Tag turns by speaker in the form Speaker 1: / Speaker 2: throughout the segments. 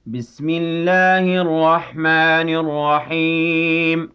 Speaker 1: بسم الله الرحمن الرحيم.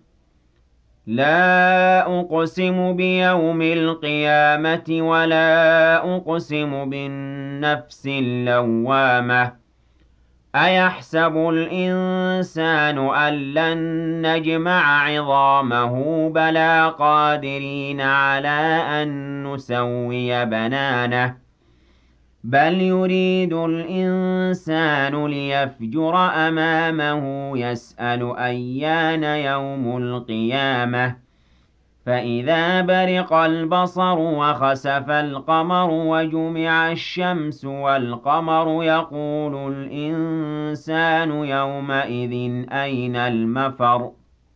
Speaker 1: لا أقسم بيوم القيامة ولا أقسم بالنفس اللوامة. أيحسب الإنسان أن لن نجمع عظامه بلى قادرين على أن نسوي بنانه بل يريد الإنسان ليفجر أمامه يسأل أيان يوم القيامة فإذا برق البصر وخسف القمر وجمع الشمس والقمر يقول الإنسان يومئذ أين المفر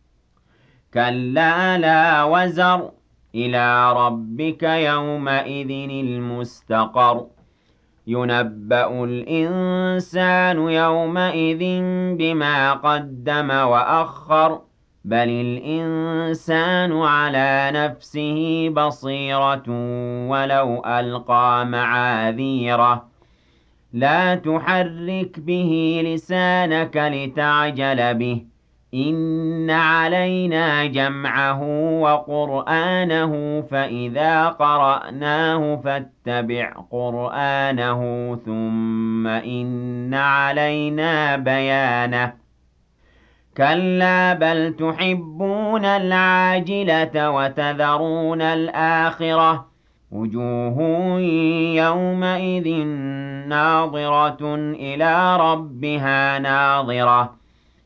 Speaker 1: كلا لا وزر إلى ربك يومئذ المستقر ينبأ الإنسان يومئذ بما قدم وأخر بل الإنسان على نفسه بصيرة ولو ألقى معاذيره لا تحرك به لسانك لتعجل به إن علينا جمعه وقرآنه فإذا قرأناه فاتبع قرآنه ثم إن علينا بيانه كلا بل تحبون العاجلة وتذرون الآخرة وجوه يومئذ ناظرة إلى ربها ناظرة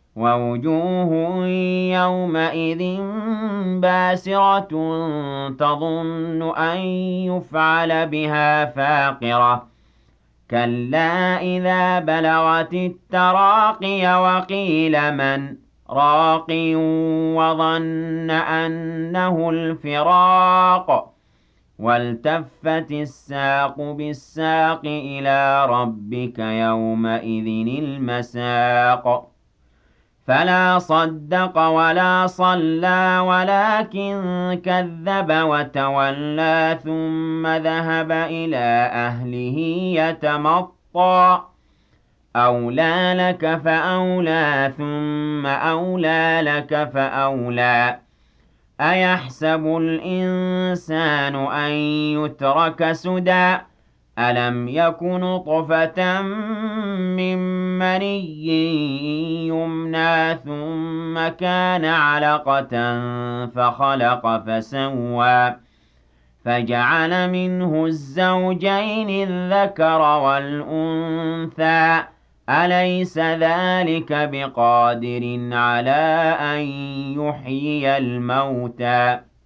Speaker 1: ووجوه يومئذ باسرة تظن أن يفعل بها فاقرة كلا إذا بلغت التراقي وقيل من راق وظن أنه الفراق والتفت الساق بالساق إلى ربك يومئذ المساق فلا صدق ولا صلى ولكن كذب وتولى ثم ذهب إلى أهله يتمطى أولى لك فأولى ثم أولى لك فأولى أيحسب الإنسان أن يترك سدى ألم يك نطفة من مني يمنى ثم كان علقة فخلق فسوى فجعل منه الزوجين الذكر والأنثى أليس ذلك بقادر على أن يحيي الموتى